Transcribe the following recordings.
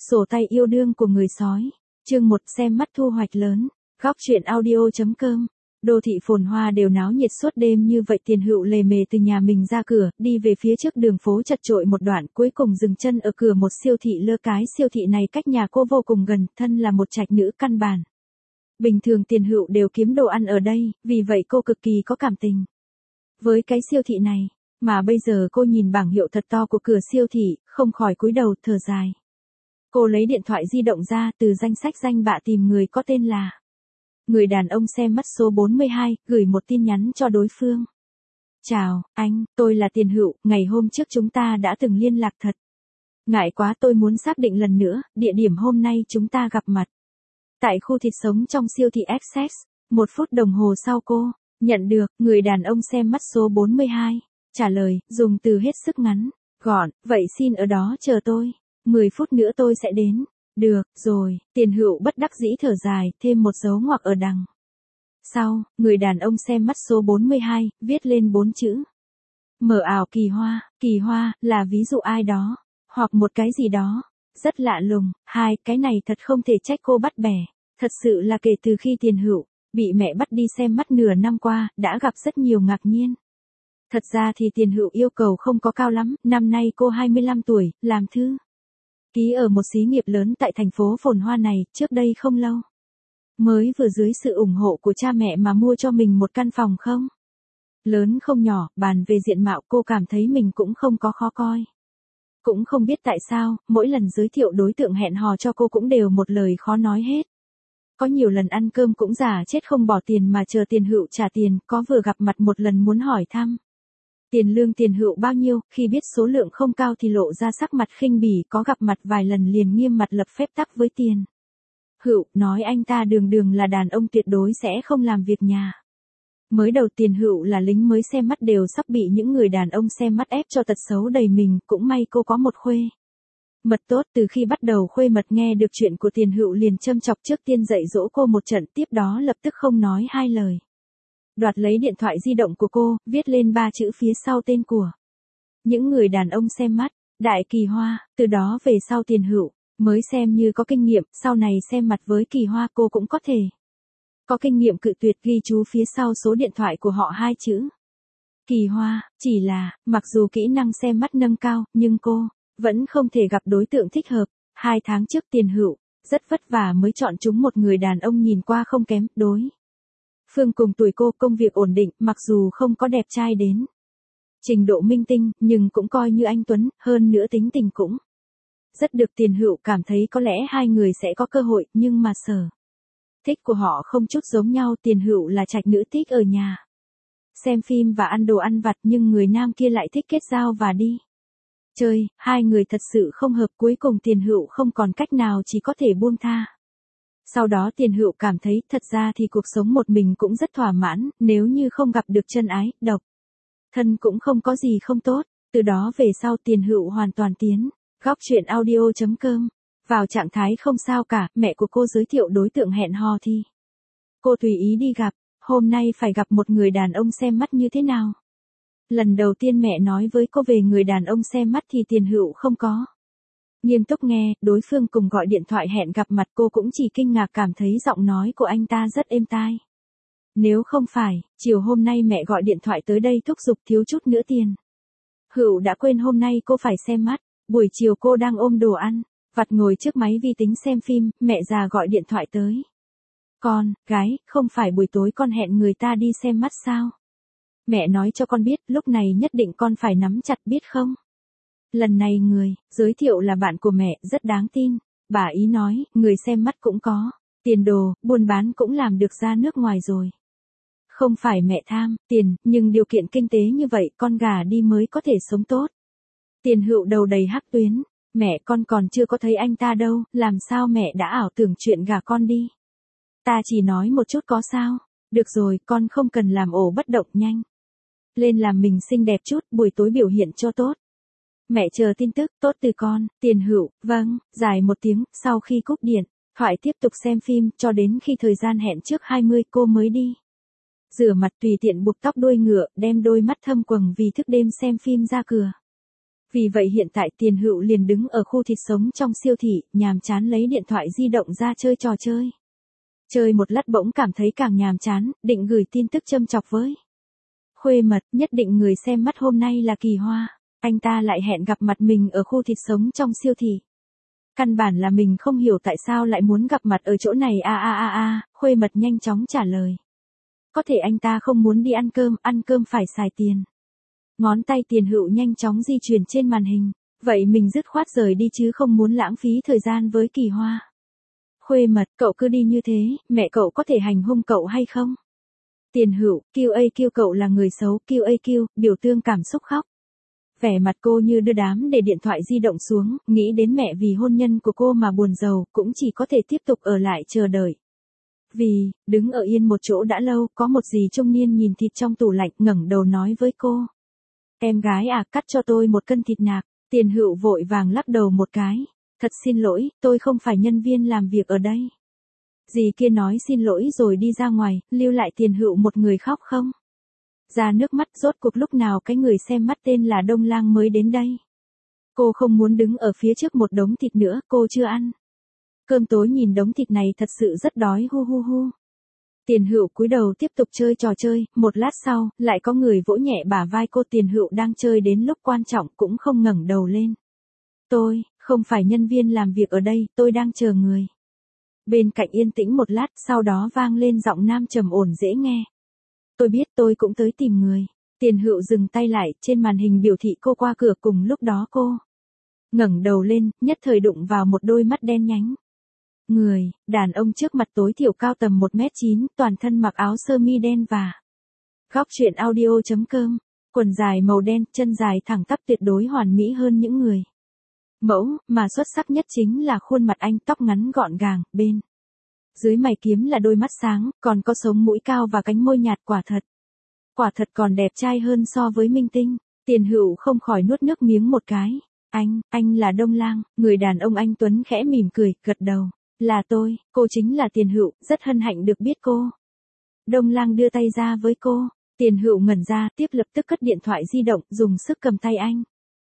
Sổ tay yêu đương của người sói. Chương 1 xem mắt thu hoạch lớn. Góc truyện audio.com. Đô thị phồn hoa đều náo nhiệt suốt đêm như vậy. Tiền Hựu lề mề từ nhà mình ra cửa, đi về phía trước đường phố chật chội một đoạn, cuối cùng dừng chân ở cửa một siêu thị lơ cái. Siêu thị này cách nhà cô vô cùng gần, thân là một trạch nữ căn bản. Bình thường Tiền Hựu đều kiếm đồ ăn ở đây, vì vậy cô cực kỳ có cảm tình với cái siêu thị này. Mà bây giờ cô nhìn bảng hiệu thật to của cửa siêu thị, không khỏi cúi đầu thở dài. Cô lấy điện thoại di động ra, từ danh sách danh bạ tìm người có tên là người đàn ông xem mắt số 42, gửi một tin nhắn cho đối phương. Chào, anh, tôi là Tiền Hựu, ngày hôm trước chúng ta đã từng liên lạc thật. Ngại quá, tôi muốn xác định lần nữa, địa điểm hôm nay chúng ta gặp mặt. Tại khu thịt sống trong siêu thị Access, 1 phút đồng hồ sau cô nhận được. Người đàn ông xem mắt số 42 trả lời, dùng từ hết sức ngắn, gọn, vậy xin ở đó chờ tôi. 10 phút nữa tôi sẽ đến. Được, rồi. Tiền Hựu bất đắc dĩ thở dài, thêm một dấu ngoặc ở đằng sau. Người đàn ông xem mắt số 42, viết lên 4 chữ. Mở ảo kỳ hoa, là ví dụ ai đó, hoặc một cái gì đó rất lạ lùng. Cái này thật không thể trách cô bắt bẻ. Thật sự là kể từ khi Tiền Hựu bị mẹ bắt đi xem mắt nửa năm qua, đã gặp rất nhiều ngạc nhiên. Thật ra thì Tiền Hựu yêu cầu không có cao lắm, năm nay cô 25 tuổi, làm thư ký ở một xí nghiệp lớn tại thành phố phồn hoa này. Trước đây không lâu, mới vừa dưới sự ủng hộ của cha mẹ mà mua cho mình một căn phòng không lớn không nhỏ. Bàn về diện mạo cô cảm thấy mình cũng không có khó coi. Cũng không biết tại sao, mỗi lần giới thiệu đối tượng hẹn hò cho cô cũng đều một lời khó nói hết. Có nhiều lần ăn cơm cũng giả chết không bỏ tiền mà chờ Tiền Hựu trả tiền, có vừa gặp mặt một lần muốn hỏi thăm tiền lương Tiền Hựu bao nhiêu, khi biết số lượng không cao thì lộ ra sắc mặt khinh bỉ, có gặp mặt vài lần liền nghiêm mặt lập phép tắc với Tiền Hựu, nói anh ta đường là đàn ông tuyệt đối sẽ không làm việc nhà. Mới đầu Tiền Hựu là lính mới xem mắt đều sắp bị những người đàn ông xem mắt ép cho tật xấu đầy mình, cũng may cô có một khuê mật tốt. Từ khi bắt đầu khuê mật nghe được chuyện của Tiền Hựu liền châm chọc, trước tiên dạy dỗ cô một trận, tiếp đó lập tức không nói hai lời đoạt lấy điện thoại di động của cô, viết lên 3 chữ phía sau tên của những người đàn ông xem mắt, Đại Kỳ Hoa. Từ đó về sau Tiền Hựu mới xem như có kinh nghiệm, sau này xem mặt với Kỳ Hoa cô cũng có thể có kinh nghiệm cự tuyệt, ghi chú phía sau số điện thoại của họ 2 chữ Kỳ Hoa. Chỉ là, mặc dù kỹ năng xem mắt nâng cao, nhưng cô vẫn không thể gặp đối tượng thích hợp. 2 tháng trước Tiền Hựu rất vất vả mới chọn chúng một người đàn ông nhìn qua không kém đối phương cùng tuổi cô, công việc ổn định, mặc dù không có đẹp trai đến trình độ minh tinh, nhưng cũng coi như anh tuấn, hơn nữa tính tình cũng rất được. Tiền Hựu cảm thấy có lẽ hai người sẽ có cơ hội, nhưng mà sở thích của họ không chút giống nhau. Tiền Hựu là trạch nữ thích ở nhà xem phim và ăn đồ ăn vặt, nhưng người nam kia lại thích kết giao và đi chơi. Hai người thật sự không hợp, cuối cùng Tiền Hựu không còn cách nào, chỉ có thể buông tha. Sau đó Tiền Hựu cảm thấy thật ra thì cuộc sống một mình cũng rất thỏa mãn, nếu như không gặp được chân ái, độc thân cũng không có gì không tốt. Từ đó về sau Tiền Hựu hoàn toàn tiến góc truyện audio.com vào trạng thái không sao cả. Mẹ của cô giới thiệu đối tượng hẹn hò thì cô tùy ý đi gặp. Hôm nay phải gặp một người đàn ông xem mắt như thế nào. Lần đầu tiên mẹ nói với cô về người đàn ông xem mắt thì Tiền Hựu không có nghiêm túc nghe, đối phương cùng gọi điện thoại hẹn gặp mặt, cô cũng chỉ kinh ngạc, cảm thấy giọng nói của anh ta rất êm tai. Nếu không phải, chiều hôm nay mẹ gọi điện thoại tới đây thúc giục thiếu chút nữa Tiền Hựu đã quên hôm nay cô phải xem mắt. Buổi chiều cô đang ôm đồ ăn vặt ngồi trước máy vi tính xem phim, mẹ già gọi điện thoại tới. Con, gái, không phải buổi tối con hẹn người ta đi xem mắt sao? Mẹ nói cho con biết, lúc này nhất định con phải nắm chặt biết không? Lần này người giới thiệu là bạn của mẹ, rất đáng tin. Bà ý nói, người xem mắt cũng có tiền đồ, buôn bán cũng làm được ra nước ngoài rồi. Không phải mẹ tham tiền, nhưng điều kiện kinh tế như vậy, con gà đi mới có thể sống tốt. Tiền Hựu đầu đầy hắc tuyến. Mẹ, con còn chưa có thấy anh ta đâu, làm sao mẹ đã ảo tưởng chuyện gả con đi? Ta chỉ nói một chút có sao? Được rồi, con không cần làm ổ bất động, nhanh lên làm mình xinh đẹp chút, buổi tối biểu hiện cho tốt. Mẹ chờ tin tức tốt từ con. Tiền Hựu, vâng, dài một tiếng, sau khi cúp điện thoại tiếp tục xem phim, cho đến khi thời gian hẹn trước 20 cô mới đi rửa mặt, tùy tiện buộc tóc đuôi ngựa, đem đôi mắt thâm quầng vì thức đêm xem phim ra cửa. Vì vậy hiện tại Tiền Hựu liền đứng ở khu thịt sống trong siêu thị, nhàm chán lấy điện thoại di động ra chơi trò chơi. Chơi một lát bỗng cảm thấy càng nhàm chán, định gửi tin tức châm chọc với khuê mật, nhất định người xem mắt hôm nay là Kỳ Hoa. Anh ta lại hẹn gặp mặt mình ở khu thịt sống trong siêu thị. Căn bản là mình không hiểu tại sao lại muốn gặp mặt ở chỗ này khuê mật nhanh chóng trả lời. Có thể anh ta không muốn đi ăn cơm phải xài tiền. Ngón tay Tiền Hựu nhanh chóng di chuyển trên màn hình. Vậy mình dứt khoát rời đi chứ không muốn lãng phí thời gian với Kỳ Hoa. Khuê mật, cậu cứ đi như thế, mẹ cậu có thể hành hung cậu hay không? Tiền Hựu, QAQ cậu là người xấu, QAQ, biểu tượng cảm xúc khóc. Vẻ mặt cô như đưa đám để điện thoại di động xuống, nghĩ đến mẹ vì hôn nhân của cô mà buồn rầu, cũng chỉ có thể tiếp tục ở lại chờ đợi. Vì, đứng ở yên một chỗ đã lâu, có một dì trung niên nhìn thịt trong tủ lạnh ngẩng đầu nói với cô. Em gái à, cắt cho tôi 1 cân thịt nạc. Tiền Hựu vội vàng lắc đầu một cái. Thật xin lỗi, tôi không phải nhân viên làm việc ở đây. Dì kia nói xin lỗi rồi đi ra ngoài, lưu lại Tiền Hựu một người khóc không. Ra nước mắt, rốt cuộc lúc nào cái người xem mắt tên là Đông Lang mới đến đây. Cô không muốn đứng ở phía trước một đống thịt nữa, cô chưa ăn cơm tối nhìn đống thịt này thật sự rất đói hu. Tiền Hựu cúi đầu tiếp tục chơi trò chơi, một lát sau, lại có người vỗ nhẹ bả vai cô. Tiền Hựu đang chơi đến lúc quan trọng cũng không ngẩng đầu lên. Tôi, không phải nhân viên làm việc ở đây, tôi đang chờ người. Bên cạnh yên tĩnh một lát, sau đó vang lên giọng nam trầm ổn dễ nghe. Tôi biết, tôi cũng tới tìm người. Tiền Hựu dừng tay lại, trên màn hình biểu thị cô qua cửa. Cùng lúc đó cô ngẩng đầu lên, nhất thời đụng vào một đôi mắt đen nhánh. Người, đàn ông trước mặt tối thiểu cao tầm 1m9, toàn thân mặc áo sơ mi đen và góc truyện audio.com, quần dài màu đen, chân dài thẳng tắp tuyệt đối hoàn mỹ hơn những người mẫu, mà xuất sắc nhất chính là khuôn mặt anh, tóc ngắn gọn gàng, bên dưới mày kiếm là đôi mắt sáng, còn có sống mũi cao và cánh môi nhạt. Quả thật còn đẹp trai hơn so với minh tinh. Tiền Hựu không khỏi nuốt nước miếng một cái. Anh là Đông Lang. Người đàn ông anh tuấn khẽ mỉm cười, gật đầu. Là tôi, cô chính là Tiền Hựu, rất hân hạnh được biết cô. Đông Lang đưa tay ra với cô. Tiền Hựu ngẩn ra, tiếp lập tức cất điện thoại di động, dùng sức cầm tay anh.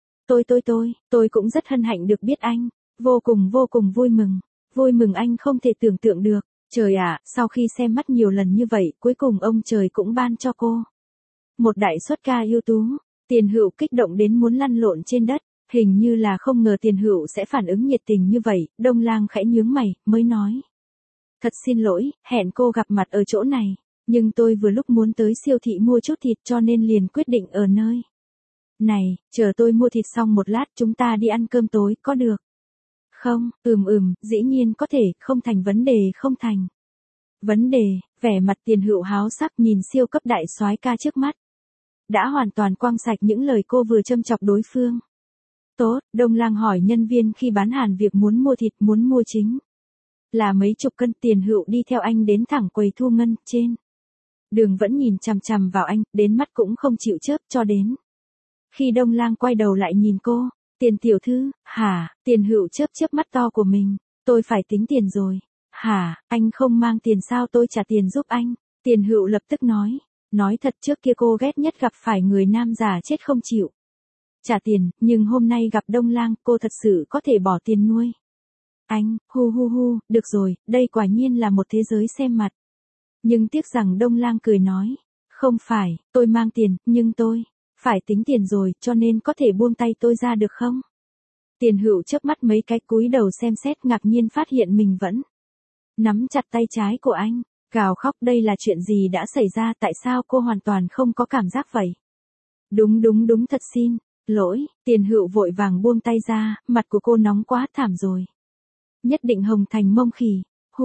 Tôi cũng rất hân hạnh được biết anh. Vô cùng vui mừng anh không thể tưởng tượng được. Trời ạ, sau khi xem mắt nhiều lần như vậy, cuối cùng ông trời cũng ban cho cô một đại xuất ca ưu tú. Tiền Hựu kích động đến muốn lăn lộn trên đất. Hình như là không ngờ Tiền Hựu sẽ phản ứng nhiệt tình như vậy. Đông Lang khẽ nhướng mày, mới nói. Thật xin lỗi, hẹn cô gặp mặt ở chỗ này. Nhưng tôi vừa lúc muốn tới siêu thị mua chút thịt cho nên liền quyết định ở nơi này, chờ tôi mua thịt xong một lát chúng ta đi ăn cơm tối, có được không? Dĩ nhiên có thể, không thành vấn đề, không thành vấn đề. Vẻ mặt Tiền Hựu háo sắc nhìn siêu cấp đại soái ca trước mắt. Đã hoàn toàn quăng sạch những lời cô vừa châm chọc đối phương. Tốt, Đông Lang hỏi nhân viên khi bán hàng việc muốn mua thịt, muốn mua chính là mấy chục cân. Tiền Hựu đi theo anh đến thẳng quầy thu ngân, trên đường vẫn nhìn chằm chằm vào anh, đến mắt cũng không chịu chớp, cho đến khi Đông Lang quay đầu lại nhìn cô. Tiền tiểu thư, hả? Tiền Hựu chớp mắt to của mình. Tôi phải tính tiền rồi. Hả, anh không mang tiền sao, tôi trả tiền giúp anh. Tiền Hựu lập tức nói. Nói thật, trước kia cô ghét nhất gặp phải người nam già chết không chịu trả tiền, nhưng hôm nay gặp Đông Lang, cô thật sự có thể bỏ tiền nuôi anh. Được rồi, đây quả nhiên là một thế giới xem mặt. Nhưng tiếc rằng Đông Lang cười nói. Không phải, tôi mang tiền, nhưng tôi phải tính tiền rồi, cho nên có thể buông tay tôi ra được không? Tiền Hựu chớp mắt mấy cái, cúi đầu xem xét, ngạc nhiên phát hiện mình vẫn nắm chặt tay trái của anh, gào khóc. Đây là chuyện gì đã xảy ra, tại sao cô hoàn toàn không có cảm giác vậy? Đúng, thật xin lỗi. Tiền Hựu vội vàng buông tay ra, mặt của cô nóng quá, thảm rồi. Nhất định hồng thành mông khỉ.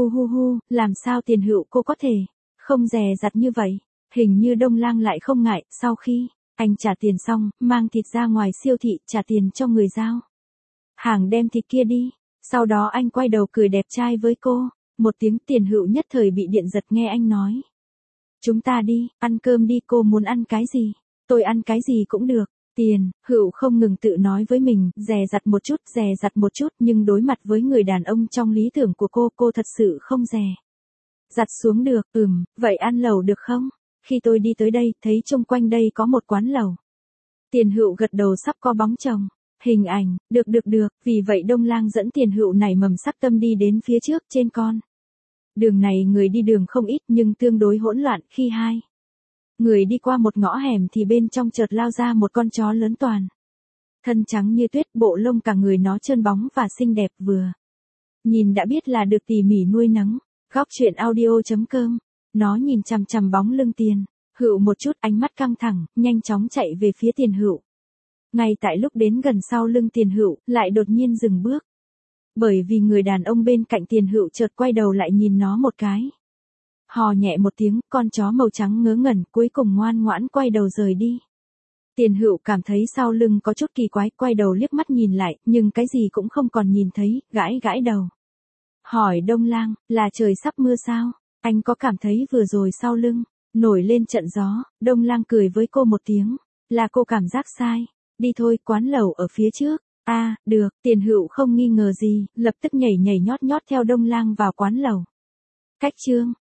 Làm sao Tiền Hựu cô có thể không dè dặt như vậy? Hình như Đông Lang lại không ngại. Sau khi anh trả tiền xong, mang thịt ra ngoài siêu thị, trả tiền cho người giao hàng đem thịt kia đi. Sau đó anh quay đầu cười đẹp trai với cô. Một tiếng. Tiền Hựu nhất thời bị điện giật nghe anh nói. Chúng ta đi, ăn cơm đi. Cô muốn ăn cái gì? Tôi ăn cái gì cũng được. Tiền Hựu không ngừng tự nói với mình, dè dặt một chút, nhưng đối mặt với người đàn ông trong lý tưởng của cô thật sự không dè dặt xuống được. Vậy ăn lẩu được không? Khi tôi đi tới đây, thấy chung quanh đây có một quán lẩu. Tiền Hựu gật đầu, sắp có bóng chồng. Hình ảnh, được, vì vậy Đông Lang dẫn Tiền Hựu nảy mầm sắc tâm đi đến phía trước trên con. Đường này người đi đường không ít nhưng tương đối hỗn loạn khi hai người đi qua một ngõ hẻm thì bên trong chợt lao ra một con chó lớn toàn. Thân trắng như tuyết, bộ lông cả người nó trơn bóng và xinh đẹp vừa. Nhìn đã biết là được tỉ mỉ nuôi nấng. Góc truyện audio.com. Nó nhìn chằm chằm bóng lưng Tiền Hựu một chút, ánh mắt căng thẳng, nhanh chóng chạy về phía Tiền Hựu. Ngay tại lúc đến gần sau lưng Tiền Hựu, lại đột nhiên dừng bước. Bởi vì người đàn ông bên cạnh Tiền Hựu chợt quay đầu lại nhìn nó một cái. Hò nhẹ một tiếng, con chó màu trắng ngớ ngẩn cuối cùng ngoan ngoãn quay đầu rời đi. Tiền Hựu cảm thấy sau lưng có chút kỳ quái, quay đầu liếc mắt nhìn lại, nhưng cái gì cũng không còn nhìn thấy, gãi gãi đầu. Hỏi Đông Lang, là trời sắp mưa sao? Anh có cảm thấy vừa rồi sau lưng nổi lên trận gió? Đông Lang cười với cô một tiếng, là cô cảm giác sai. Đi thôi, quán lẩu ở phía trước. Được, Tiền Hựu không nghi ngờ gì, lập tức nhảy nhót theo Đông Lang vào quán lẩu. Cách chương